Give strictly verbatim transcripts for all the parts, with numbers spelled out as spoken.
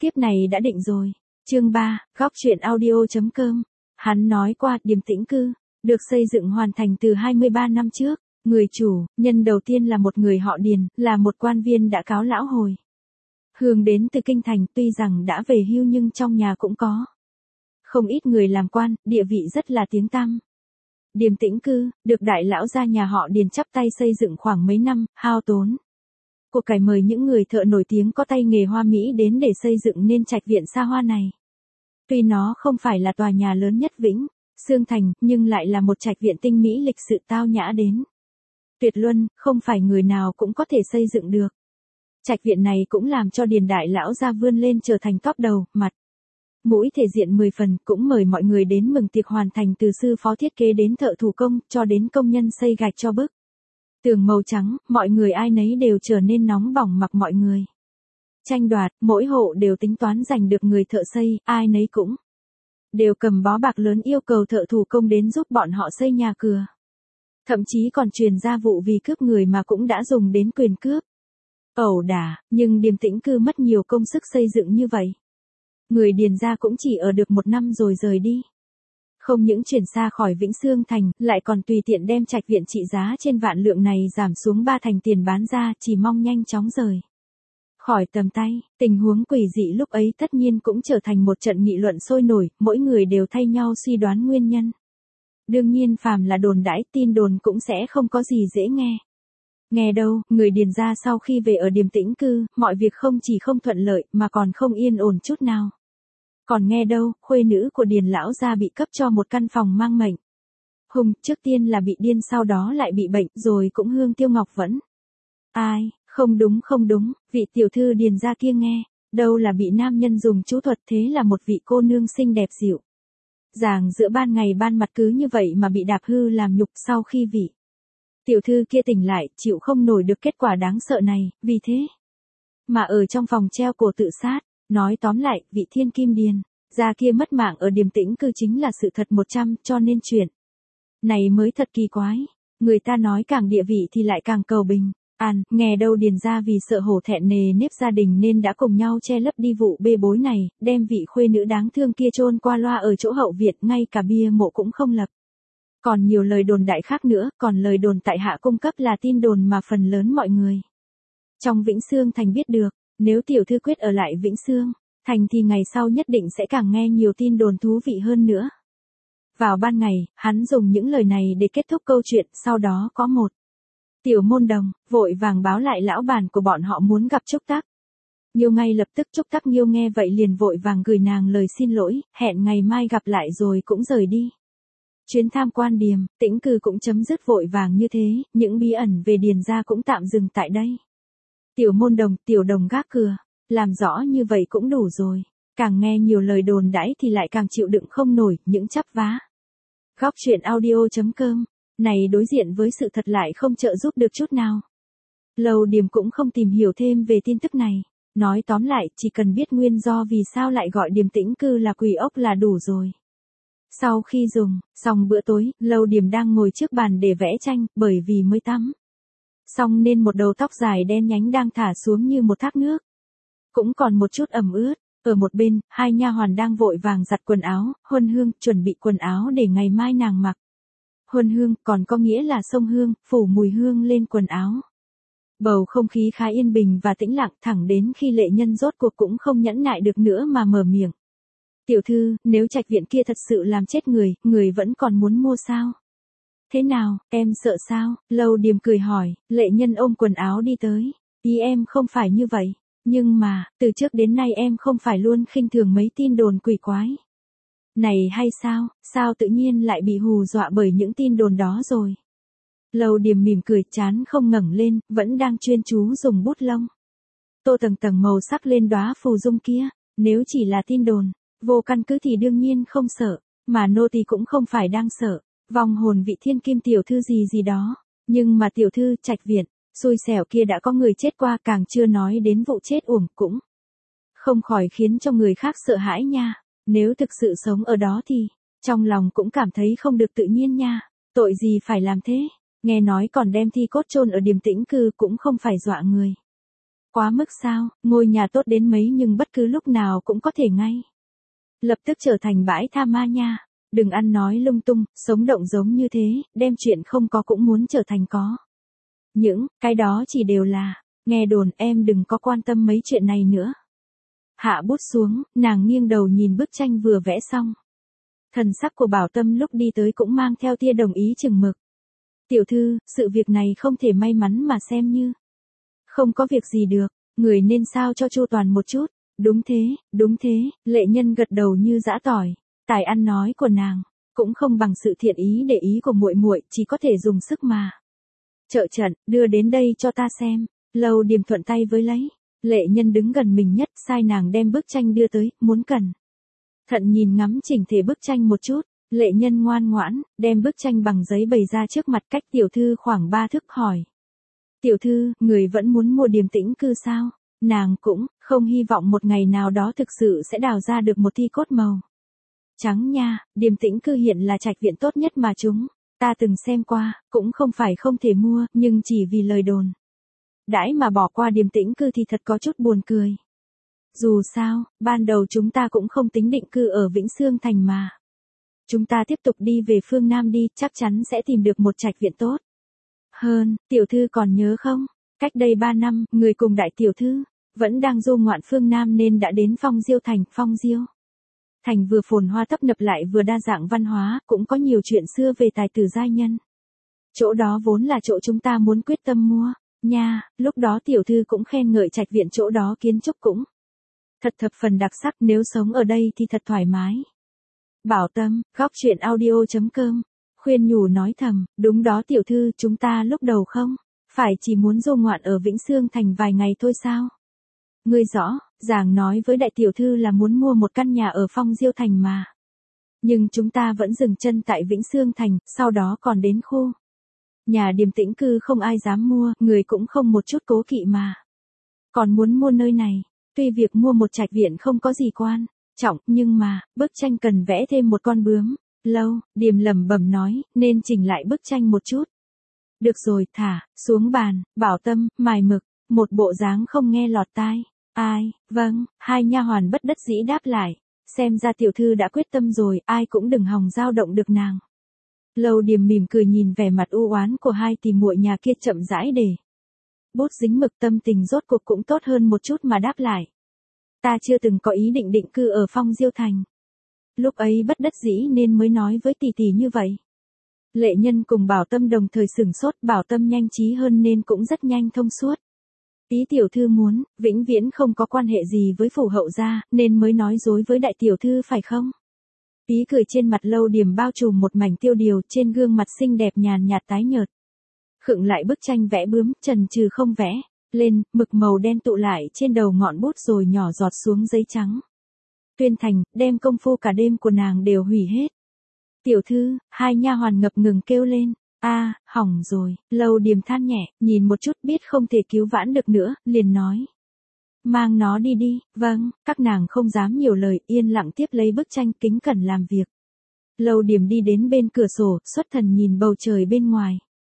Kiếp này đã định rồi. Chương ba, góc truyện audio chấm com. Hắn nói qua, Điềm Tĩnh Cư được xây dựng hoàn thành từ hai mươi ba năm trước. Người chủ, nhân đầu tiên là một người họ Điền, là một quan viên đã cáo lão hồi. Hương đến từ kinh thành, tuy rằng đã về hưu nhưng trong nhà cũng có không ít người làm quan, địa vị rất là tiếng tăm. Điềm Tĩnh Cư được đại lão gia nhà họ Điền chắp tay xây dựng khoảng mấy năm, hao tốn của cải mời những người thợ nổi tiếng có tay nghề hoa mỹ đến để xây dựng nên trạch viện xa hoa này. Tuy nó không phải là tòa nhà lớn nhất Vĩnh Sương Thành, nhưng lại là một trạch viện tinh mỹ lịch sự tao nhã đến tuyệt luân, không phải người nào cũng có thể xây dựng được. Trạch viện này cũng làm cho Điền đại lão gia vươn lên trở thành top đầu, mặt mũi thể diện mười phần, cũng mời mọi người đến mừng tiệc hoàn thành, từ sư phó thiết kế đến thợ thủ công, cho đến công nhân xây gạch cho bức tường màu trắng, mọi người ai nấy đều trở nên nóng bỏng mặc mọi người tranh đoạt, mỗi hộ đều tính toán giành được người thợ xây, ai nấy cũng đều cầm bó bạc lớn yêu cầu thợ thủ công đến giúp bọn họ xây nhà cửa. Thậm chí còn truyền ra vụ vì cướp người mà cũng đã dùng đến quyền cướp, ẩu đả, nhưng Điềm Tĩnh Cư mất nhiều công sức xây dựng như vậy. Người Điền gia cũng chỉ ở được một năm rồi rời đi. Không những chuyển xa khỏi Vĩnh Sương Thành, lại còn tùy tiện đem trạch viện trị giá trên vạn lượng này giảm xuống ba thành tiền bán ra, chỉ mong nhanh chóng rời khỏi tầm tay. Tình huống quỷ dị lúc ấy tất nhiên cũng trở thành một trận nghị luận sôi nổi, mỗi người đều thay nhau suy đoán nguyên nhân. Đương nhiên phàm là đồn đãi, tin đồn cũng sẽ không có gì dễ nghe. Nghe đâu, người Điền gia sau khi về ở Điềm Tĩnh Cư, mọi việc không chỉ không thuận lợi mà còn không yên ổn chút nào. Còn nghe đâu, khuê nữ của Điền lão gia bị cấp cho một căn phòng mang mệnh hùng, trước tiên là bị điên, sau đó lại bị bệnh, rồi cũng hương tiêu ngọc vẫn. Ai, không đúng không đúng, vị tiểu thư Điền gia kia nghe, đâu là bị nam nhân dùng chú thuật, thế là một vị cô nương xinh đẹp dịu dàng giữa ban ngày ban mặt cứ như vậy mà bị đạp hư làm nhục. Sau khi vị tiểu thư kia tỉnh lại, chịu không nổi được kết quả đáng sợ này, vì thế mà ở trong phòng treo cổ tự sát. Nói tóm lại, vị thiên kim Điền gia kia mất mạng ở Điềm Tĩnh Cư chính là sự thật một trăm, cho nên chuyện này mới thật kỳ quái. Người ta nói càng địa vị thì lại càng cầu bình an, nghe đâu Điền gia vì sợ hổ thẹn nề nếp gia đình nên đã cùng nhau che lấp đi vụ bê bối này, đem vị khuê nữ đáng thương kia chôn qua loa ở chỗ hậu viện, ngay cả bia mộ cũng không lập. Còn nhiều lời đồn đại khác nữa, còn lời đồn tại hạ cung cấp là tin đồn mà phần lớn mọi người trong Vĩnh Sương Thành biết được. Nếu tiểu thư quyết ở lại Vĩnh Sương Thành thì ngày sau nhất định sẽ càng nghe nhiều tin đồn thú vị hơn nữa. Vào ban ngày, hắn dùng những lời này để kết thúc câu chuyện, sau đó có một tiểu môn đồng vội vàng báo lại lão bản của bọn họ muốn gặp Trúc Tắc Nghiêu ngay lập tức. Trúc Tắc Nghiêu nghe vậy liền vội vàng gửi nàng lời xin lỗi, hẹn ngày mai gặp lại rồi cũng rời đi. Chuyến tham quan Điềm Tĩnh Cư cũng chấm dứt vội vàng như thế, những bí ẩn về Điền gia cũng tạm dừng tại đây. Tiểu môn đồng, tiểu đồng gác cửa, làm rõ như vậy cũng đủ rồi. Càng nghe nhiều lời đồn đãi thì lại càng chịu đựng không nổi những chắp vá. Góc truyện audio chấm com này đối diện với sự thật lại không trợ giúp được chút nào. Lầu Điềm cũng không tìm hiểu thêm về tin tức này. Nói tóm lại, chỉ cần biết nguyên do vì sao lại gọi Điềm Tĩnh Cư là quỷ ốc là đủ rồi. Sau khi dùng xong bữa tối, Lầu Điềm đang ngồi trước bàn để vẽ tranh, bởi vì mới tắm xong nên một đầu tóc dài đen nhánh đang thả xuống như một thác nước. Cũng còn một chút ẩm ướt. Ở một bên, hai nha hoàn đang vội vàng giặt quần áo, huân hương, chuẩn bị quần áo để ngày mai nàng mặc. Huân hương, còn có nghĩa là xông hương, phủ mùi hương lên quần áo. Bầu không khí khá yên bình và tĩnh lặng, thẳng đến khi Lệ Nhân rốt cuộc cũng không nhẫn nại được nữa mà mở miệng. Tiểu thư, nếu trạch viện kia thật sự làm chết người, người vẫn còn muốn mua sao? Thế nào, em sợ sao? Lầu Điềm cười hỏi. Lệ Nhân ôm quần áo đi tới. Ý em không phải như vậy. Nhưng mà, từ trước đến nay em không phải luôn khinh thường mấy tin đồn quỷ quái này hay sao? Sao tự nhiên lại bị hù dọa bởi những tin đồn đó rồi? Lầu Điềm mỉm cười, chán không ngẩng lên, vẫn đang chuyên chú dùng bút lông tô tầng tầng màu sắc lên đóa phù dung kia. Nếu chỉ là tin đồn vô căn cứ thì đương nhiên không sợ, mà nô tỳ cũng không phải đang sợ vong hồn vị thiên kim tiểu thư gì gì đó. Nhưng mà tiểu thư trạch viện xui xẻo kia đã có người chết qua, càng chưa nói đến vụ chết uổng, cũng không khỏi khiến cho người khác sợ hãi nha. Nếu thực sự sống ở đó thì trong lòng cũng cảm thấy không được tự nhiên nha. Tội gì phải làm thế? Nghe nói còn đem thi cốt chôn ở Điềm Tĩnh Cư, cũng không phải dọa người. Quá mức sao, ngôi nhà tốt đến mấy nhưng bất cứ lúc nào cũng có thể ngay. Lập tức trở thành bãi tha ma nha. Đừng ăn nói lung tung, sống động giống như thế, đem chuyện không có cũng muốn trở thành có. Những, cái đó chỉ đều là, nghe đồn em đừng có quan tâm mấy chuyện này nữa. Hạ bút xuống, nàng nghiêng đầu nhìn bức tranh vừa vẽ xong. Thần sắc của Bảo Tâm lúc đi tới cũng mang theo tia đồng ý chừng mực. Tiểu thư, sự việc này không thể may mắn mà xem như. Không có việc gì được, người nên sao cho chu toàn một chút. Đúng thế, đúng thế, Lệ Nhân gật đầu như giã tỏi. Tài ăn nói của nàng cũng không bằng sự thiện ý để ý của muội muội, chỉ có thể dùng sức mà. Trợ trận, đưa đến đây cho ta xem. Lâu Điềm thuận tay với lấy. Lệ Nhân đứng gần mình nhất, sai nàng đem bức tranh đưa tới, muốn cần. Thận nhìn ngắm chỉnh thể bức tranh một chút. Lệ Nhân ngoan ngoãn, đem bức tranh bằng giấy bày ra trước mặt cách tiểu thư khoảng ba thước hỏi. Tiểu thư, người vẫn muốn mua Điềm Tĩnh Cư sao? Nàng cũng không hy vọng một ngày nào đó thực sự sẽ đào ra được một thi cốt màu trắng nha. Điềm Tĩnh Cư hiện là trạch viện tốt nhất mà chúng ta từng xem qua, cũng không phải không thể mua, nhưng chỉ vì lời đồn đãi mà bỏ qua Điềm Tĩnh Cư thì thật có chút buồn cười. Dù sao, ban đầu chúng ta cũng không tính định cư ở Vĩnh Xương Thành mà. Chúng ta tiếp tục đi về phương Nam đi, chắc chắn sẽ tìm được một trạch viện tốt hơn. Tiểu thư còn nhớ không? Cách đây ba năm, người cùng đại tiểu thư vẫn đang du ngoạn phương Nam nên đã đến Phong Diêu Thành. Phong Diêu Thành vừa phồn hoa tấp nập lại vừa đa dạng văn hóa, cũng có nhiều chuyện xưa về tài tử giai nhân. Chỗ đó vốn là chỗ chúng ta muốn quyết tâm mua, nha. Lúc đó tiểu thư cũng khen ngợi trạch viện chỗ đó kiến trúc cũng thật thập phần đặc sắc, nếu sống ở đây thì thật thoải mái. Bảo Tâm, góc truyện audio chấm com, khuyên nhủ nói thầm, đúng đó tiểu thư, chúng ta lúc đầu không phải chỉ muốn du ngoạn ở Vĩnh Xương Thành vài ngày thôi sao? Ngươi rõ ràng nói với đại tiểu thư là muốn mua một căn nhà ở Phong Diêu Thành mà. Nhưng chúng ta vẫn dừng chân tại Vĩnh Xương Thành, sau đó còn đến khu nhà Điềm Tĩnh Cư không ai dám mua, người cũng không một chút cố kỵ mà. Còn muốn mua nơi này, tuy việc mua một trạch viện không có gì quan trọng, nhưng mà, bức tranh cần vẽ thêm một con bướm. Lâu, Điềm lẩm bẩm nói, nên chỉnh lại bức tranh một chút. Được rồi, thả xuống bàn. Bảo Tâm mài mực, một bộ dáng không nghe lọt tai. Ai? Vâng. Hai nha hoàn bất đắc dĩ đáp lại. Xem ra tiểu thư đã quyết tâm rồi, ai cũng đừng hòng dao động được nàng. Lâu Điềm mỉm cười nhìn vẻ mặt u oán của hai tỷ muội nhà kia, chậm rãi để bút dính mực, tâm tình rốt cuộc cũng tốt hơn một chút mà đáp lại. Ta chưa từng có ý định định cư ở Phong Diêu Thành. Lúc ấy bất đắc dĩ nên mới nói với tỷ tỷ như vậy. Lệ Nhân cùng Bảo Tâm đồng thời sửng sốt, Bảo Tâm nhanh trí hơn nên cũng rất nhanh thông suốt. Ý tiểu thư muốn, vĩnh viễn không có quan hệ gì với phủ hậu gia, nên mới nói dối với đại tiểu thư phải không? Ý cười trên mặt Lâu Điềm bao trùm một mảnh tiêu điều, trên gương mặt xinh đẹp nhàn nhạt tái nhợt. Khựng lại bức tranh vẽ bướm, chần chừ không vẽ lên, mực màu đen tụ lại trên đầu ngọn bút rồi nhỏ giọt xuống giấy trắng. Tuyên Thành, đem công phu cả đêm của nàng đều hủy hết. Tiểu thư, hai nha hoàn ngập ngừng kêu lên. A, hỏng rồi. Lâu Điềm than nhẹ, nhìn một chút biết không thể cứu vãn được nữa, liền nói. Mang nó đi đi. Vâng. Các nàng không dám nhiều lời, yên lặng tiếp lấy bức tranh, kính cẩn làm việc. Lâu Điềm đi đến bên cửa sổ, xuất thần nhìn bầu trời bên ngoài.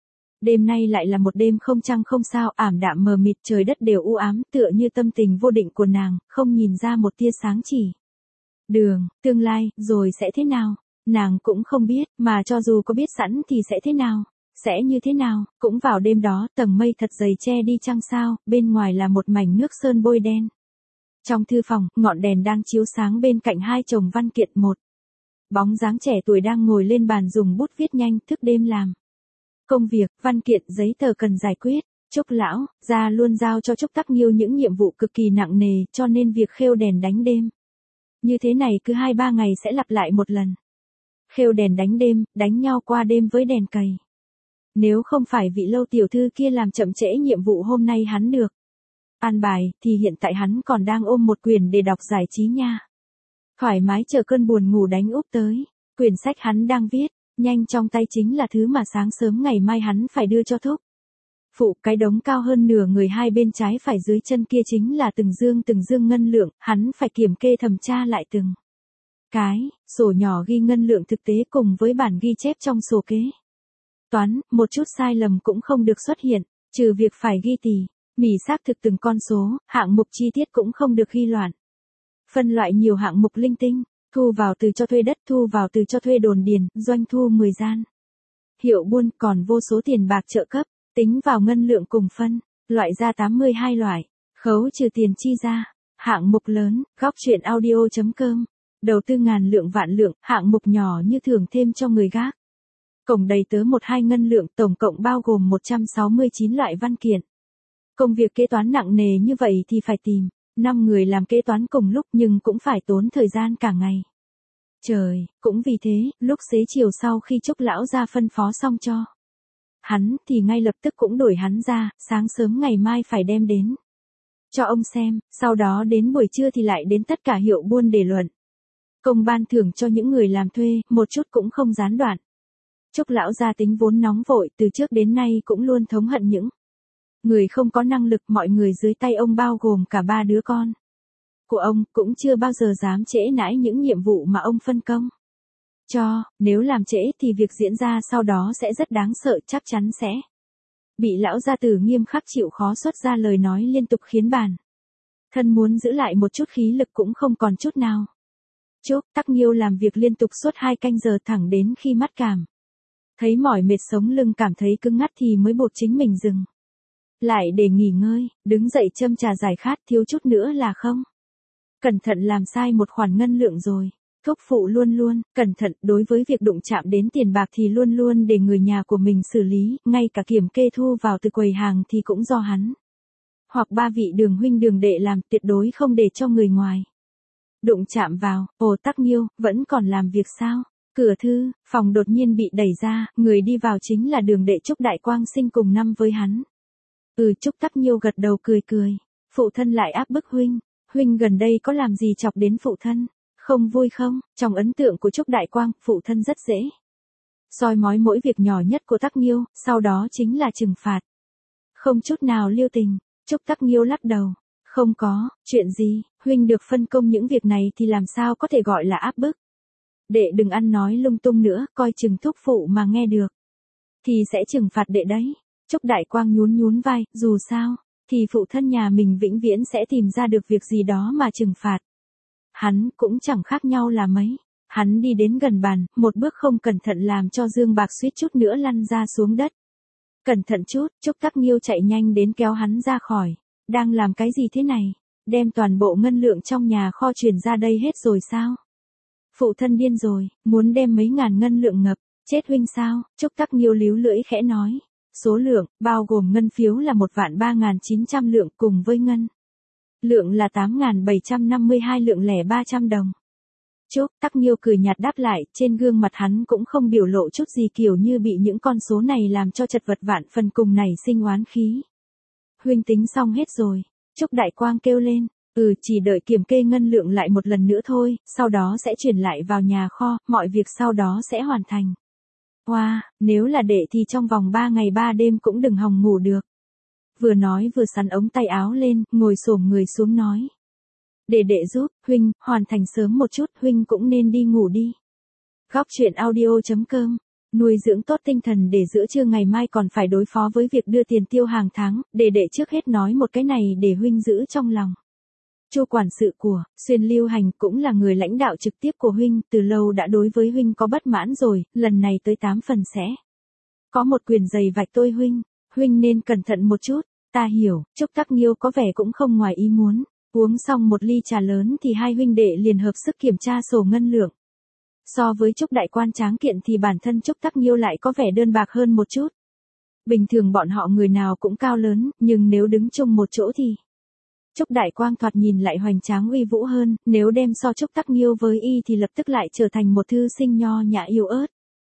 Đêm nay lại là một đêm không trăng không sao, ảm đạm mờ mịt, trời đất đều u ám, tựa như tâm tình vô định của nàng, không nhìn ra một tia sáng chỉ. Đường, tương lai, rồi sẽ thế nào? Nàng cũng không biết, mà cho dù có biết sẵn thì sẽ thế nào? Sẽ như thế nào? Cũng vào đêm đó, tầng mây thật dày che đi trăng sao, bên ngoài là một mảnh nước sơn bôi đen. Trong thư phòng, ngọn đèn đang chiếu sáng bên cạnh hai chồng văn kiện, một bóng dáng trẻ tuổi đang ngồi lên bàn dùng bút viết nhanh, thức đêm làm công việc, văn kiện, giấy tờ cần giải quyết. Trúc lão gia luôn giao cho Trúc Tắc Nghiêu những nhiệm vụ cực kỳ nặng nề, cho nên việc khêu đèn đánh đêm như thế này cứ hai ba ngày sẽ lặp lại một lần. Khêu đèn đánh đêm, đánh nhau qua đêm với đèn cầy. Nếu không phải vị Lâu tiểu thư kia làm chậm trễ nhiệm vụ hôm nay hắn được an bài, thì hiện tại hắn còn đang ôm một quyển để đọc giải trí nha. Thoải mái chờ cơn buồn ngủ đánh úp tới. Quyển sách hắn đang viết, nhanh trong tay chính là thứ mà sáng sớm ngày mai hắn phải đưa cho Thúc phụ. Cái đống cao hơn nửa người hai bên trái phải dưới chân kia chính là từng dương từng dương ngân lượng, hắn phải kiểm kê thẩm tra lại từng cái sổ nhỏ ghi ngân lượng thực tế cùng với bản ghi chép trong sổ kế toán, một chút sai lầm cũng không được xuất hiện, trừ việc phải ghi tỷ Mỉ xác thực từng con số, hạng mục chi tiết cũng không được ghi loạn. Phân loại nhiều hạng mục linh tinh, thu vào từ cho thuê đất, thu vào từ cho thuê đồn điền, doanh thu mười gian. Hiệu buôn còn vô số tiền bạc trợ cấp, tính vào ngân lượng cùng phân, loại ra tám mươi hai loại, khấu trừ tiền chi ra. Hạng mục lớn, góc chuyện audio.com. Đầu tư ngàn lượng vạn lượng, hạng mục nhỏ như thưởng thêm cho người gác. Cổng đầy tớ một hai ngân lượng, tổng cộng bao gồm một trăm sáu mươi chín loại văn kiện. Công việc kế toán nặng nề như vậy thì phải tìm năm người làm kế toán cùng lúc, nhưng cũng phải tốn thời gian cả ngày. Trời, cũng vì thế, lúc xế chiều sau khi Trúc lão ra phân phó xong cho hắn thì ngay lập tức cũng đổi hắn ra, sáng sớm ngày mai phải đem đến cho ông xem, sau đó đến buổi trưa thì lại đến tất cả hiệu buôn để luận công ban thưởng cho những người làm thuê, một chút cũng không gián đoạn. Trúc lão gia tính vốn nóng vội, từ trước đến nay cũng luôn thống hận những người không có năng lực. Mọi người dưới tay ông bao gồm cả ba đứa con của ông, cũng chưa bao giờ dám trễ nãi những nhiệm vụ mà ông phân công cho, nếu làm trễ thì việc diễn ra sau đó sẽ rất đáng sợ, chắc chắn sẽ bị lão gia tử nghiêm khắc chịu khó xuất ra lời nói liên tục, khiến bản thân muốn giữ lại một chút khí lực cũng không còn chút nào. Trúc Tắc Nghiêu làm việc liên tục suốt hai canh giờ, thẳng đến khi mắt cảm thấy mỏi mệt, sống lưng cảm thấy cứng ngắt thì mới buộc chính mình dừng lại để nghỉ ngơi, đứng dậy châm trà giải khát, thiếu chút nữa là không cẩn thận làm sai một khoản ngân lượng rồi. Thúc phụ luôn luôn cẩn thận, đối với việc đụng chạm đến tiền bạc thì luôn luôn để người nhà của mình xử lý, ngay cả kiểm kê thu vào từ quầy hàng thì cũng do hắn hoặc ba vị đường huynh đường đệ làm, tuyệt đối không để cho người ngoài đụng chạm vào. Ồ, Tắc Nghiêu, vẫn còn làm việc sao? Cửa thư phòng đột nhiên bị đẩy ra, người đi vào chính là đường đệ Trúc Đại Quang sinh cùng năm với hắn. Ừ, Trúc Tắc Nghiêu gật đầu cười cười. Phụ thân lại áp bức huynh, huynh gần đây có làm gì chọc đến phụ thân? Không vui không? Trong ấn tượng của Trúc Đại Quang, phụ thân rất dễ soi mói mỗi việc nhỏ nhất của Tắc Nghiêu, sau đó chính là trừng phạt, không chút nào lưu tình. Trúc Tắc Nghiêu lắc đầu. Không có, chuyện gì, huynh được phân công những việc này thì làm sao có thể gọi là áp bức. Đệ đừng ăn nói lung tung nữa, coi chừng thúc phụ mà nghe được thì sẽ trừng phạt đệ đấy. Trúc Đại Quang nhún nhún vai, dù sao thì phụ thân nhà mình vĩnh viễn sẽ tìm ra được việc gì đó mà trừng phạt hắn, cũng chẳng khác nhau là mấy. Hắn đi đến gần bàn, một bước không cẩn thận làm cho dương bạc suýt chút nữa lăn ra xuống đất. Cẩn thận chút. Trúc Tắc Nghiêu chạy nhanh đến kéo hắn ra khỏi. Đang làm cái gì thế này? Đem toàn bộ ngân lượng trong nhà kho chuyển ra đây hết rồi sao? Phụ thân điên rồi, muốn đem mấy ngàn ngân lượng ngập chết huynh sao? Trúc Tắc Nghiêu líu lưỡi khẽ nói. Số lượng, bao gồm ngân phiếu là một vạn ba ngàn chín trăm lượng, cùng với ngân lượng là tám ngàn bảy trăm năm mươi hai lượng lẻ ba trăm đồng. Trúc Tắc Nghiêu cười nhạt đáp lại, trên gương mặt hắn cũng không biểu lộ chút gì, kiểu như bị những con số này làm cho chật vật vạn phần, cùng nảy sinh oán khí. Huynh tính xong hết rồi. Trúc Đại Quang kêu lên. Ừ, chỉ đợi kiểm kê ngân lượng lại một lần nữa thôi, sau đó sẽ chuyển lại vào nhà kho, mọi việc sau đó sẽ hoàn thành. Wow, nếu là đệ thì trong vòng ba ngày ba đêm cũng đừng hòng ngủ được. Vừa nói vừa sắn ống tay áo lên, ngồi xổm người xuống nói. Để đệ giúp, huynh, hoàn thành sớm một chút, huynh cũng nên đi ngủ đi. Góc chuyện audio.com. Nuôi dưỡng tốt tinh thần để giữa trưa ngày mai còn phải đối phó với việc đưa tiền tiêu hàng tháng, để đệ trước hết nói một cái này để huynh giữ trong lòng. Chu quản sự của Xuyên Lưu Hành cũng là người lãnh đạo trực tiếp của huynh, từ lâu đã đối với huynh có bất mãn rồi, lần này tới tám phần sẽ có một quyền giày vạch tôi huynh, huynh nên cẩn thận một chút. Ta hiểu. Trúc Tắc Nghiêu có vẻ cũng không ngoài ý muốn. Uống xong một ly trà lớn thì hai huynh đệ liền hợp sức kiểm tra sổ ngân lượng. So với Trúc Đại Quan tráng kiện thì bản thân Trúc Tắc Nghiêu lại có vẻ đơn bạc hơn một chút. Bình thường bọn họ người nào cũng cao lớn, nhưng nếu đứng chung một chỗ thì Trúc Đại Quang thoạt nhìn lại hoành tráng uy vũ hơn, nếu đem so Trúc Tắc Nghiêu với y thì lập tức lại trở thành một thư sinh nho nhã yếu ớt.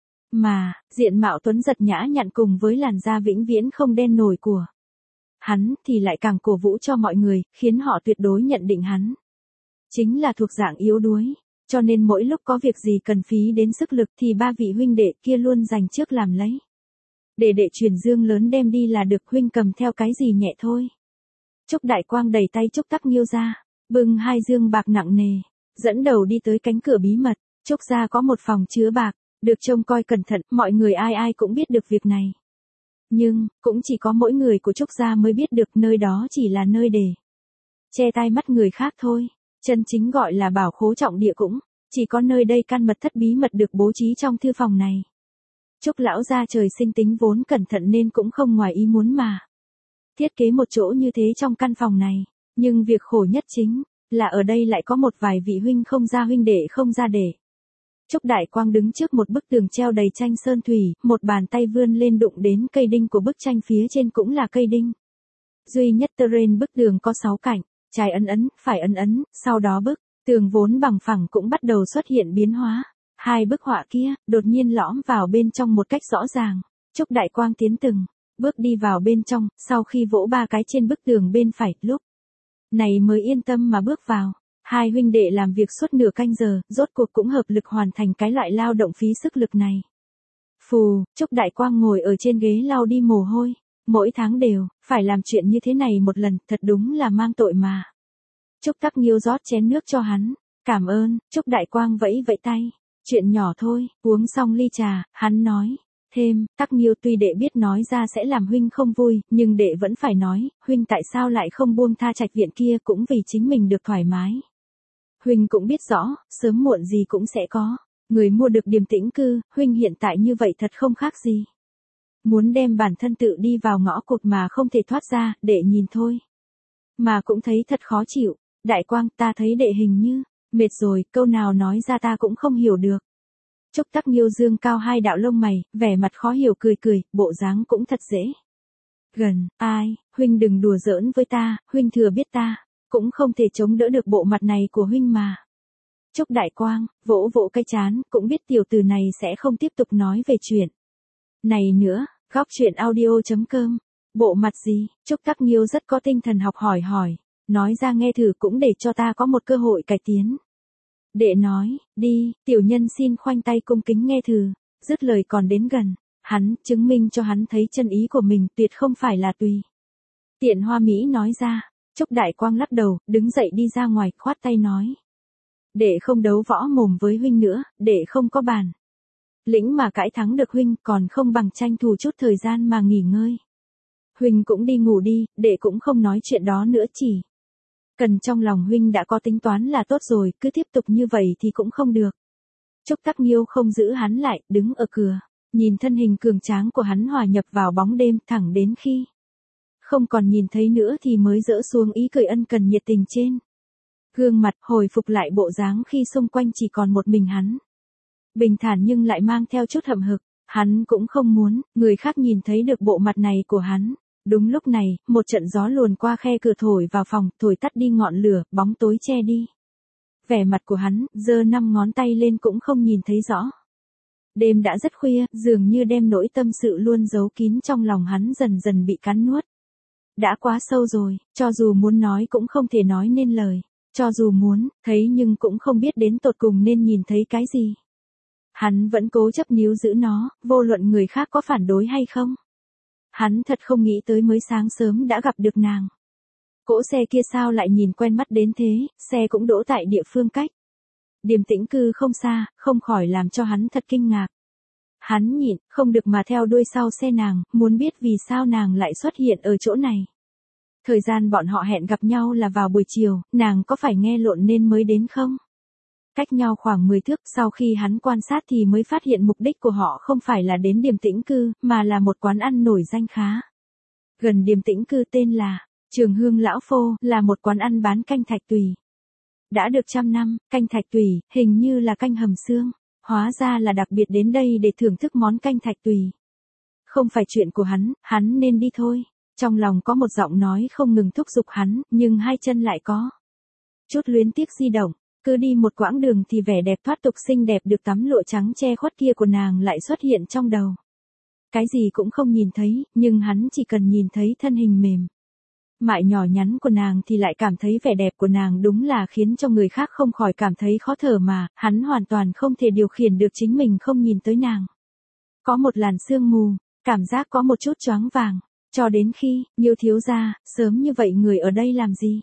Mà, diện mạo tuấn giật nhã nhặn cùng với làn da vĩnh viễn không đen nổi của hắn thì lại càng cổ vũ cho mọi người, khiến họ tuyệt đối nhận định hắn chính là thuộc dạng yếu đuối. Cho nên mỗi lúc có việc gì cần phí đến sức lực thì ba vị huynh đệ kia luôn dành trước làm lấy. Để đệ truyền dương lớn đem đi là được, huynh cầm theo cái gì nhẹ thôi. Trúc Đại Quang đẩy tay Trúc Tắc Nghiêu ra, bưng hai dương bạc nặng nề, dẫn đầu đi tới cánh cửa bí mật. Trúc gia có một phòng chứa bạc, được trông coi cẩn thận, mọi người ai ai cũng biết được việc này. Nhưng, cũng chỉ có mỗi người của Trúc gia mới biết được nơi đó chỉ là nơi để che tai mắt người khác thôi. Chân chính gọi là bảo khố trọng địa cũng chỉ có nơi đây căn mật thất bí mật được bố trí trong thư phòng này. Trúc lão gia trời sinh tính vốn cẩn thận nên cũng không ngoài ý muốn mà thiết kế một chỗ như thế trong căn phòng này. Nhưng việc khổ nhất chính là ở đây lại có một vài vị huynh không gia huynh đệ không gia đệ. Trúc Đại Quang đứng trước một bức tường treo đầy tranh sơn thủy, một bàn tay vươn lên đụng đến cây đinh của bức tranh phía trên cũng là cây đinh. Duy nhất terrain bức tường có sáu cạnh, trái ấn ấn, phải ấn ấn, sau đó bức tường vốn bằng phẳng cũng bắt đầu xuất hiện biến hóa. Hai bức họa kia đột nhiên lõm vào bên trong một cách rõ ràng. Trúc Đại Quang tiến từng bước đi vào bên trong, sau khi vỗ ba cái trên bức tường bên phải, lúc này mới yên tâm mà bước vào. Hai huynh đệ làm việc suốt nửa canh giờ, rốt cuộc cũng hợp lực hoàn thành cái loại lao động phí sức lực này. Phù, Trúc Đại Quang ngồi ở trên ghế lau đi mồ hôi. Mỗi tháng đều phải làm chuyện như thế này một lần, thật đúng là mang tội mà. Trúc Tắc Nghiêu rót chén nước cho hắn. Cảm ơn. Trúc Đại Quang vẫy vẫy tay. Chuyện nhỏ thôi. Uống xong ly trà, hắn nói thêm, Tắc Nghiêu tuy đệ biết nói ra sẽ làm huynh không vui, nhưng đệ vẫn phải nói, huynh tại sao lại không buông tha trạch viện kia cũng vì chính mình được thoải mái. Huynh cũng biết rõ, sớm muộn gì cũng sẽ có người mua được Điềm Tĩnh Cư, huynh hiện tại như vậy thật không khác gì muốn đem bản thân tự đi vào ngõ cụt mà không thể thoát ra, đệ nhìn thôi mà cũng thấy thật khó chịu. Đại Quang, ta thấy đệ hình như mệt rồi, câu nào nói ra ta cũng không hiểu được. Trúc Tắc Nghiêu dương cao hai đạo lông mày, vẻ mặt khó hiểu cười cười, bộ dáng cũng thật dễ gần. Ai, huynh đừng đùa giỡn với ta, huynh thừa biết ta cũng không thể chống đỡ được bộ mặt này của huynh mà. Trúc Đại Quang vỗ vỗ cái trán, cũng biết tiểu tử này sẽ không tiếp tục nói về chuyện này nữa. Góc truyện audio chấm com. Bộ mặt gì? Trúc Tắc Nghiêu rất có tinh thần học hỏi hỏi, nói ra nghe thử cũng để cho ta có một cơ hội cải tiến. Đệ nói, đi, tiểu nhân xin khoanh tay cung kính nghe thử. Dứt lời còn đến gần hắn, chứng minh cho hắn thấy chân ý của mình tuyệt không phải là tùy tiện hoa mỹ nói ra. Trúc Đại Quang lắc đầu, đứng dậy đi ra ngoài, khoát tay nói. Đệ không đấu võ mồm với huynh nữa, đệ không có bản lĩnh mà cãi thắng được huynh, còn không bằng tranh thủ chút thời gian mà nghỉ ngơi. Huynh cũng đi ngủ đi, đệ cũng không nói chuyện đó nữa, chỉ cần trong lòng huynh đã có tính toán là tốt rồi, cứ tiếp tục như vậy thì cũng không được. Trúc Tắc Nghiêu không giữ hắn lại, đứng ở cửa, nhìn thân hình cường tráng của hắn hòa nhập vào bóng đêm, thẳng đến khi không còn nhìn thấy nữa thì mới dỡ xuống ý cười ân cần nhiệt tình trên gương mặt, hồi phục lại bộ dáng khi xung quanh chỉ còn một mình hắn. Bình thản nhưng lại mang theo chút hậm hực, hắn cũng không muốn người khác nhìn thấy được bộ mặt này của hắn. Đúng lúc này, một trận gió luồn qua khe cửa thổi vào phòng, thổi tắt đi ngọn lửa, bóng tối che đi vẻ mặt của hắn, giơ năm ngón tay lên cũng không nhìn thấy rõ. Đêm đã rất khuya, dường như đem nỗi tâm sự luôn giấu kín trong lòng hắn dần dần bị cắn nuốt. Đã quá sâu rồi, cho dù muốn nói cũng không thể nói nên lời, cho dù muốn thấy nhưng cũng không biết đến tột cùng nên nhìn thấy cái gì. Hắn vẫn cố chấp níu giữ nó, vô luận người khác có phản đối hay không. Hắn thật không nghĩ tới mới sáng sớm đã gặp được nàng. Cỗ xe kia sao lại nhìn quen mắt đến thế, xe cũng đỗ tại địa phương cách Điềm Tĩnh Cư không xa, không khỏi làm cho hắn thật kinh ngạc. Hắn nhịn, không được mà theo đuôi sau xe nàng, muốn biết vì sao nàng lại xuất hiện ở chỗ này. Thời gian bọn họ hẹn gặp nhau là vào buổi chiều, nàng có phải nghe lộn nên mới đến không? Cách nhau khoảng mười thước, sau khi hắn quan sát thì mới phát hiện mục đích của họ không phải là đến Điềm Tĩnh Cư, mà là một quán ăn nổi danh khá gần Điềm Tĩnh Cư tên là Trường Hương Lão Phô, là một quán ăn bán canh thạch tùy. Đã được trăm năm, canh thạch tùy, hình như là canh hầm xương, hóa ra là đặc biệt đến đây để thưởng thức món canh thạch tùy. Không phải chuyện của hắn, hắn nên đi thôi. Trong lòng có một giọng nói không ngừng thúc giục hắn, nhưng hai chân lại có chút luyến tiếc di động. Cứ đi một quãng đường thì vẻ đẹp thoát tục xinh đẹp được tắm lụa trắng che khuất kia của nàng lại xuất hiện trong đầu. Cái gì cũng không nhìn thấy, nhưng hắn chỉ cần nhìn thấy thân hình mềm mại nhỏ nhắn của nàng thì lại cảm thấy vẻ đẹp của nàng đúng là khiến cho người khác không khỏi cảm thấy khó thở mà, hắn hoàn toàn không thể điều khiển được chính mình không nhìn tới nàng. Có một làn sương mù, cảm giác có một chút choáng vàng, cho đến khi, Nghiêu thiếu gia, sớm như vậy người ở đây làm gì?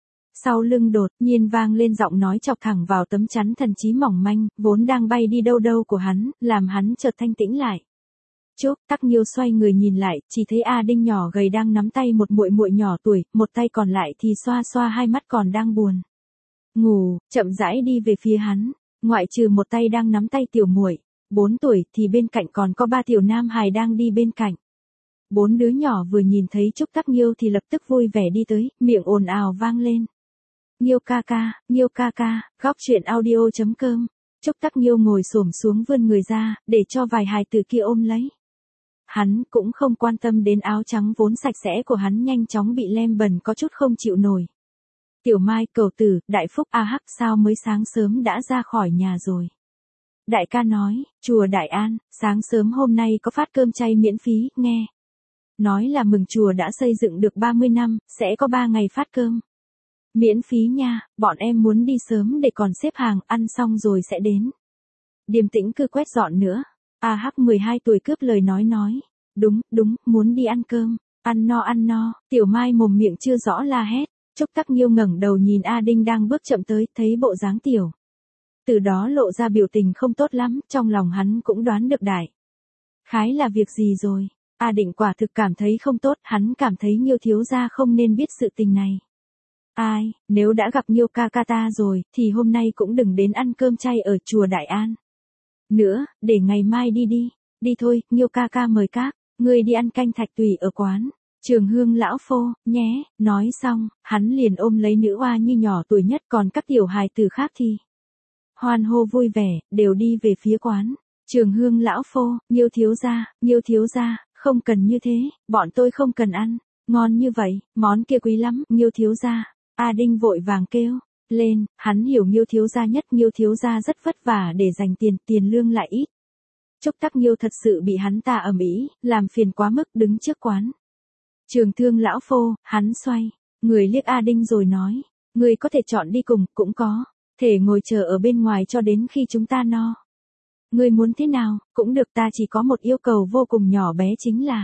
Sau lưng đột nhiên vang lên giọng nói chọc thẳng vào tấm chắn thần trí mỏng manh, vốn đang bay đi đâu đâu của hắn, làm hắn chợt thanh tĩnh lại. Trúc Tắc Nghiêu xoay người nhìn lại, chỉ thấy A Đinh nhỏ gầy đang nắm tay một muội muội nhỏ tuổi, một tay còn lại thì xoa xoa hai mắt còn đang buồn ngủ, chậm rãi đi về phía hắn, ngoại trừ một tay đang nắm tay tiểu muội, bốn tuổi thì bên cạnh còn có ba tiểu nam hài đang đi bên cạnh. Bốn đứa nhỏ vừa nhìn thấy Trúc Tắc Nghiêu thì lập tức vui vẻ đi tới, miệng ồn ào vang lên. Nghiêu ca ca, Nghiêu ca ca, góc truyện audio chấm com. Trúc Tắc Nghiêu ngồi xổm xuống vươn người ra, để cho vài hài tử kia ôm lấy. Hắn cũng không quan tâm đến áo trắng vốn sạch sẽ của hắn nhanh chóng bị lem bẩn có chút không chịu nổi. Tiểu Mai, Cầu Tử, Đại Phúc, a hắc sao mới sáng sớm đã ra khỏi nhà rồi. Đại ca nói, chùa Đại An, sáng sớm hôm nay có phát cơm chay miễn phí, nghe. Nói là mừng chùa đã xây dựng được ba mươi năm, sẽ có ba ngày phát cơm. Miễn phí nha, bọn em muốn đi sớm để còn xếp hàng, ăn xong rồi sẽ đến. Điềm Tĩnh cứ quét dọn nữa. A hắc mười hai tuổi cướp lời nói nói. Đúng, đúng, muốn đi ăn cơm, ăn no ăn no, Tiểu Mai mồm miệng chưa rõ la hét. Trúc Tắc Nghiêu ngẩng đầu nhìn A Đinh đang bước chậm tới, thấy bộ dáng tiểu. Từ đó lộ ra biểu tình không tốt lắm, trong lòng hắn cũng đoán được đại khái là việc gì rồi. A Định quả thực cảm thấy không tốt, hắn cảm thấy Nghiêu thiếu gia không nên biết sự tình này. Ai, nếu đã gặp Nghiêu ca ca ta rồi, thì hôm nay cũng đừng đến ăn cơm chay ở chùa Đại An. Nữa, để ngày mai đi đi. Đi thôi, Nghiêu ca ca mời các ngươi đi ăn canh thạch tùy ở quán Trường Hương lão phô, nhé. Nói xong, hắn liền ôm lấy nữ oa nhi nhỏ tuổi nhất, còn các tiểu hài tử khác thì hoan hô vui vẻ, đều đi về phía quán Trường Hương lão phô. Nghiêu thiếu gia, Nghiêu thiếu gia, không cần như thế, bọn tôi không cần ăn, ngon như vậy, món kia quý lắm, Nghiêu thiếu gia. A Đinh vội vàng kêu lên, hắn hiểu Nghiêu thiếu gia nhất, Nghiêu thiếu gia rất vất vả để dành tiền, tiền lương lại ít. Trúc Tắc Nghiêu thật sự bị hắn ta ầm ĩ, làm phiền quá mức, đứng trước quán Trường Thương lão phô, hắn xoay người liếc A Đinh rồi nói, người có thể chọn đi cùng, cũng có thể ngồi chờ ở bên ngoài cho đến khi chúng ta no. Người muốn thế nào, cũng được, ta chỉ có một yêu cầu vô cùng nhỏ bé, chính là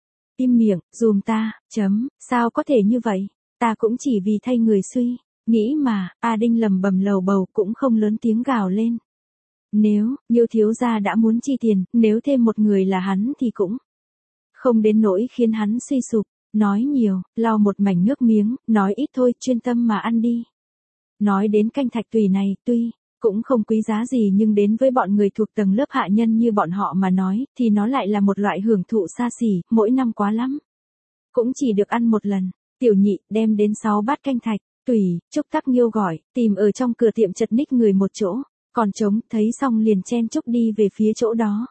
im miệng, dùm ta, chấm, sao có thể như vậy, ta cũng chỉ vì thay người suy nghĩ mà. A Đinh lầm bầm lầu bầu, cũng không lớn tiếng gào lên. Nếu, Nghiêu thiếu gia đã muốn chi tiền, nếu thêm một người là hắn thì cũng không đến nỗi khiến hắn suy sụp. Nói nhiều, lau một mảnh nước miếng, nói ít thôi, chuyên tâm mà ăn đi. Nói đến canh thạch tùy này, tuy cũng không quý giá gì nhưng đến với bọn người thuộc tầng lớp hạ nhân như bọn họ mà nói, thì nó lại là một loại hưởng thụ xa xỉ, mỗi năm quá lắm cũng chỉ được ăn một lần. Tiểu Nhị, đem đến sáu bát canh thạch tùy. Trúc Tắc Nghiêu gọi, tìm ở trong cửa tiệm chật ních người một chỗ, còn trống, thấy xong liền chen chúc đi về phía chỗ đó.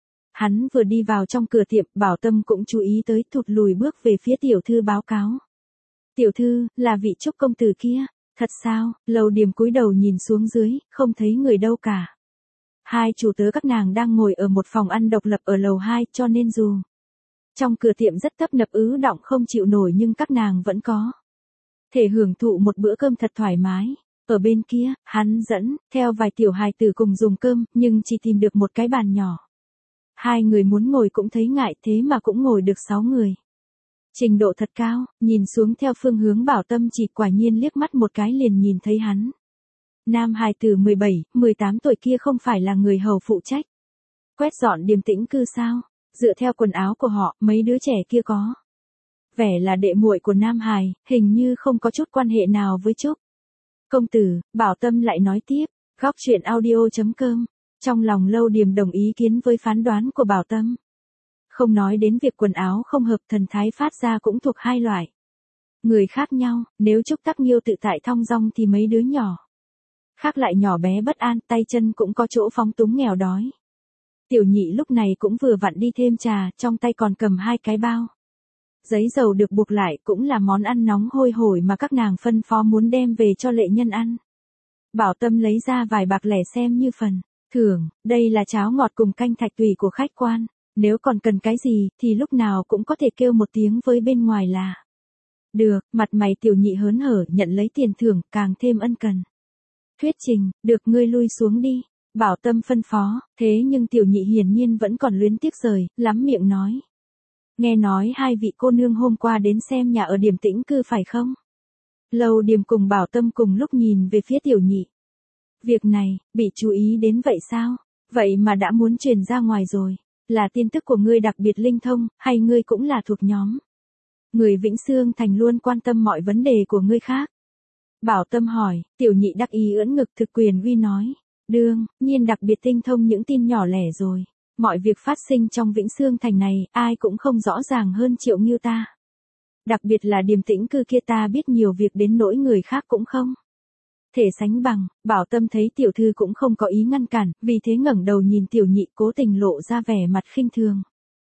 Hắn vừa đi vào trong cửa tiệm, Bảo Tâm cũng chú ý tới, thụt lùi bước về phía tiểu thư báo cáo. Tiểu thư, là vị Trúc công tử kia. Thật sao? Lầu Điềm cúi đầu nhìn xuống dưới, không thấy người đâu cả. Hai chủ tớ các nàng đang ngồi ở một phòng ăn độc lập ở lầu hai, cho nên dù trong cửa tiệm rất tấp nập ứ đọng không chịu nổi nhưng các nàng vẫn có thể hưởng thụ một bữa cơm thật thoải mái. Ở bên kia, hắn dẫn theo vài tiểu hài tử cùng dùng cơm, nhưng chỉ tìm được một cái bàn nhỏ. Hai người muốn ngồi cũng thấy ngại, thế mà cũng ngồi được sáu người. Trình độ thật cao, nhìn xuống theo phương hướng Bảo Tâm chỉ, quả nhiên liếc mắt một cái liền nhìn thấy hắn. Nam hài tử mười bảy, mười tám tuổi kia không phải là người hầu phụ trách quét dọn Điềm Tĩnh cư sao? Dựa theo quần áo của họ, mấy đứa trẻ kia có vẻ là đệ muội của Nam hài, hình như không có chút quan hệ nào với Trúc công tử. Bảo Tâm lại nói tiếp, góc truyện audio chấm com. Trong lòng Lâu Điềm đồng ý kiến với phán đoán của Bảo Tâm. Không nói đến việc quần áo không hợp, thần thái phát ra cũng thuộc hai loại người khác nhau, nếu Trúc Tắc Nghiêu tự tại thong dong thì mấy đứa nhỏ khác lại nhỏ bé bất an, tay chân cũng có chỗ phóng túng nghèo đói. Tiểu Nhị lúc này cũng vừa vặn đi thêm trà, trong tay còn cầm hai cái bao giấy dầu được buộc lại, cũng là món ăn nóng hôi hổi mà các nàng phân phó muốn đem về cho lệ nhân ăn. Bảo Tâm lấy ra vài bạc lẻ xem như phần thưởng, đây là cháo ngọt cùng canh thạch tùy của khách quan, nếu còn cần cái gì thì lúc nào cũng có thể kêu một tiếng với bên ngoài là được. Mặt mày Tiểu Nhị hớn hở nhận lấy tiền thưởng, càng thêm ân cần thuyết trình, được, ngươi lui xuống đi. Bảo Tâm phân phó, thế nhưng Tiểu Nhị hiển nhiên vẫn còn luyến tiếc rời, lắm miệng nói. Nghe nói hai vị cô nương hôm qua đến xem nhà ở Điềm Tĩnh cư phải không? Lâu Điềm cùng Bảo Tâm cùng lúc nhìn về phía Tiểu Nhị. Việc này, bị chú ý đến vậy sao? Vậy mà đã muốn truyền ra ngoài rồi. Là tin tức của ngươi đặc biệt linh thông, hay ngươi cũng là thuộc nhóm? Người Vĩnh Xương Thành luôn quan tâm mọi vấn đề của ngươi khác. Bảo Tâm hỏi, Tiểu Nhị đắc ý ưỡn ngực thực quyền uy nói. Đương nhiên đặc biệt tinh thông những tin nhỏ lẻ rồi. Mọi việc phát sinh trong Vĩnh Xương Thành này, ai cũng không rõ ràng hơn Triệu Ngưu ta. Đặc biệt là Điềm Tĩnh Cư kia ta biết nhiều việc đến nỗi người khác cũng không thể sánh bằng. Bảo Tâm thấy tiểu thư cũng không có ý ngăn cản, vì thế ngẩng đầu nhìn Tiểu Nhị cố tình lộ ra vẻ mặt khinh thường.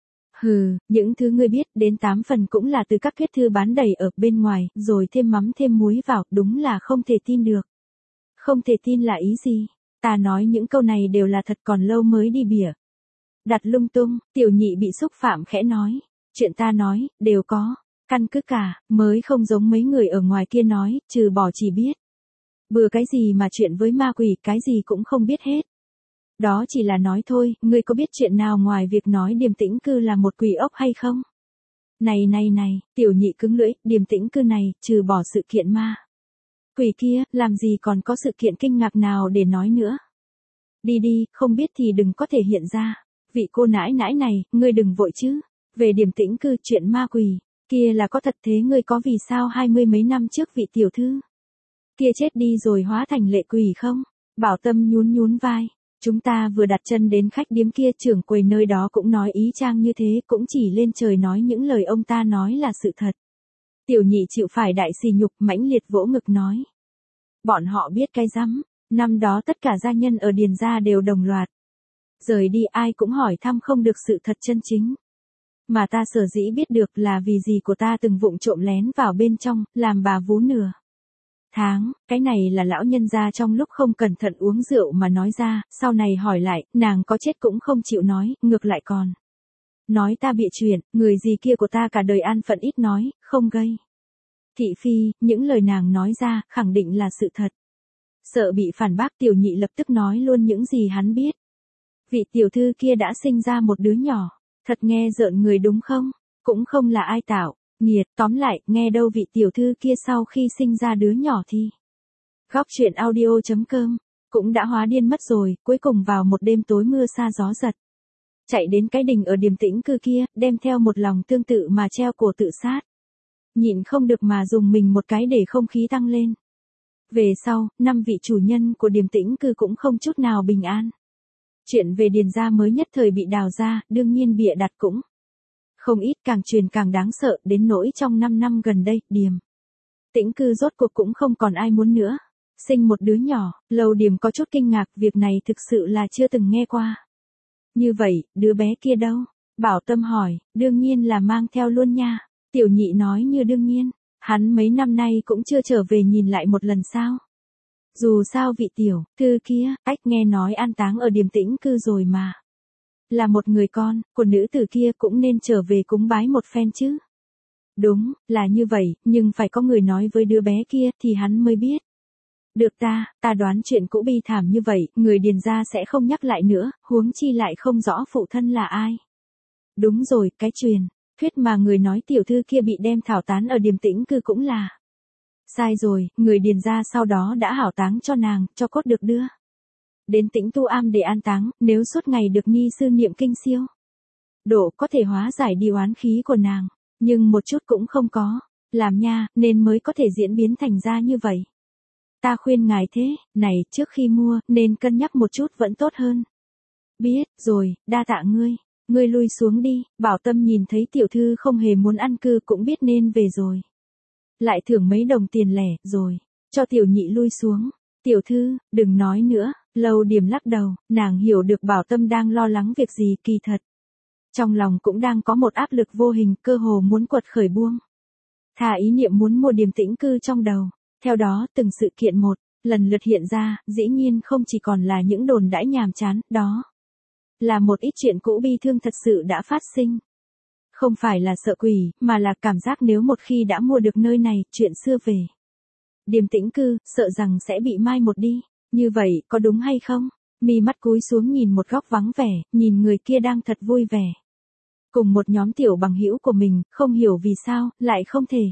Hừ, những thứ ngươi biết đến tám phần cũng là từ các kết thư bán đầy ở bên ngoài, rồi thêm mắm thêm muối vào, đúng là không thể tin được. Không thể tin là ý gì? Ta nói những câu này đều là thật, còn lâu mới đi bỉa đặt lung tung. Tiểu Nhị bị xúc phạm khẽ nói. Chuyện ta nói, đều có căn cứ cả, mới không giống mấy người ở ngoài kia nói, trừ bỏ chỉ biết bừa cái gì mà chuyện với ma quỷ, cái gì cũng không biết hết. Đó chỉ là nói thôi, ngươi có biết chuyện nào ngoài việc nói Điềm Tĩnh Cư là một quỷ ốc hay không? Này này này, Tiểu Nhị cứng lưỡi, Điềm Tĩnh Cư này, trừ bỏ sự kiện ma quỷ kia, làm gì còn có sự kiện kinh ngạc nào để nói nữa. Đi đi, không biết thì đừng có thể hiện ra. Vị cô nãi nãi này, ngươi đừng vội chứ. Về Điềm Tĩnh Cư, chuyện ma quỷ kia là có thật, thế ngươi có vì sao hai mươi mấy năm trước vị tiểu thư kia chết đi rồi hóa thành lệ quỷ không? Bảo Tâm nhún nhún vai. Chúng ta vừa đặt chân đến khách điếm kia, trưởng quầy nơi đó cũng nói ý chang như thế, cũng chỉ lên trời nói những lời ông ta nói là sự thật. Tiểu Nhị chịu phải đại sỉ nhục, mãnh liệt vỗ ngực nói. Bọn họ biết cái rắm, năm đó tất cả gia nhân ở Điền gia đều đồng loạt rời đi, ai cũng hỏi thăm không được sự thật chân chính. Mà ta sở dĩ biết được là vì dì của ta từng vụng trộm lén vào bên trong, làm bà vú nửa tháng, cái này là lão nhân gia trong lúc không cẩn thận uống rượu mà nói ra, sau này hỏi lại, nàng có chết cũng không chịu nói, ngược lại còn nói ta bịa chuyện, người gì kia của ta cả đời an phận ít nói, không gây thị phi, những lời nàng nói ra, khẳng định là sự thật. Sợ bị phản bác, Tiểu Nhị lập tức nói luôn những gì hắn biết. Vị tiểu thư kia đã sinh ra một đứa nhỏ, thật nghe rợn người đúng không? Cũng không là ai tạo nghiệt, tóm lại, nghe đâu vị tiểu thư kia sau khi sinh ra đứa nhỏ thì Góc truyện audio chấm com cũng đã hóa điên mất rồi, cuối cùng vào một đêm tối mưa sa gió giật, chạy đến cái đình ở Điềm Tĩnh Cư kia, đem theo một lòng tương tự mà treo cổ tự sát. Nhịn không được mà dùng mình một cái để không khí tăng lên. Về sau, năm vị chủ nhân của Điềm Tĩnh Cư cũng không chút nào bình an. Chuyện về Điền gia mới nhất thời bị đào ra, đương nhiên bịa đặt cũng không ít, càng truyền càng đáng sợ, đến nỗi trong năm năm gần đây, Điềm Tĩnh Cư rốt cuộc cũng không còn ai muốn nữa. Sinh một đứa nhỏ, Lâu Điềm có chút kinh ngạc, việc này thực sự là chưa từng nghe qua. Như vậy, đứa bé kia đâu? Bảo Tâm hỏi. Đương nhiên là mang theo luôn nha. Tiểu Nhị nói như đương nhiên, hắn mấy năm nay cũng chưa trở về nhìn lại một lần sao. Dù sao vị tiểu thư kia, ách nghe nói an táng ở Điềm Tĩnh Cư rồi mà. Là một người con của nữ tử kia, cũng nên trở về cúng bái một phen chứ. Đúng, là như vậy, nhưng phải có người nói với đứa bé kia thì hắn mới biết. Được ta, ta đoán chuyện cũ bi thảm như vậy, người Điền gia sẽ không nhắc lại nữa, huống chi lại không rõ phụ thân là ai. Đúng rồi, cái truyền thuyết mà người nói tiểu thư kia bị đem thảo tán ở Điềm Tĩnh Cư cũng là sai rồi, người Điền gia sau đó đã hảo táng cho nàng, cho cốt được đưa đến Tĩnh Tu Am để an táng, nếu suốt ngày được ni sư niệm kinh siêu độ có thể hóa giải đi oán khí của nàng, nhưng một chút cũng không có, làm nha, nên mới có thể diễn biến thành ra như vậy. Ta khuyên ngài thế, này, trước khi mua, nên cân nhắc một chút vẫn tốt hơn. Biết, rồi, đa tạ ngươi, ngươi lui xuống đi. Bảo Tâm nhìn thấy tiểu thư không hề muốn ăn cư, cũng biết nên về rồi. Lại thưởng mấy đồng tiền lẻ, rồi cho Tiểu Nhị lui xuống. Tiểu thư, đừng nói nữa. Lâu Điềm lắc đầu, nàng hiểu được Bảo Tâm đang lo lắng việc gì, kỳ thật trong lòng cũng đang có một áp lực vô hình, cơ hồ muốn quật khởi buông thà ý niệm muốn mua Điềm Tĩnh Cư trong đầu. Theo đó, từng sự kiện một lần lượt hiện ra, dĩ nhiên không chỉ còn là những đồn đãi nhàm chán, đó là một ít chuyện cũ bi thương thật sự đã phát sinh. Không phải là sợ quỷ, mà là cảm giác nếu một khi đã mua được nơi này, chuyện xưa về Điềm Tĩnh Cư, sợ rằng sẽ bị mai một đi. Như vậy, có đúng hay không? Mi mắt cúi xuống nhìn một góc vắng vẻ, nhìn người kia đang thật vui vẻ cùng một nhóm tiểu bằng hữu của mình, không hiểu vì sao, lại không thể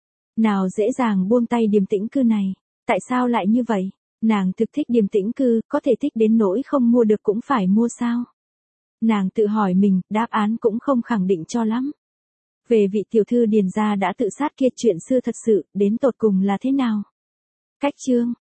nào dễ dàng buông tay Điềm Tĩnh Cư này. Tại sao lại như vậy? Nàng thực thích Điềm Tĩnh Cư, có thể thích đến nỗi không mua được cũng phải mua sao? Nàng tự hỏi mình, đáp án cũng không khẳng định cho lắm. Về vị tiểu thư Điền gia đã tự sát kia chuyện xưa thật sự, đến tột cùng là thế nào? Cách chương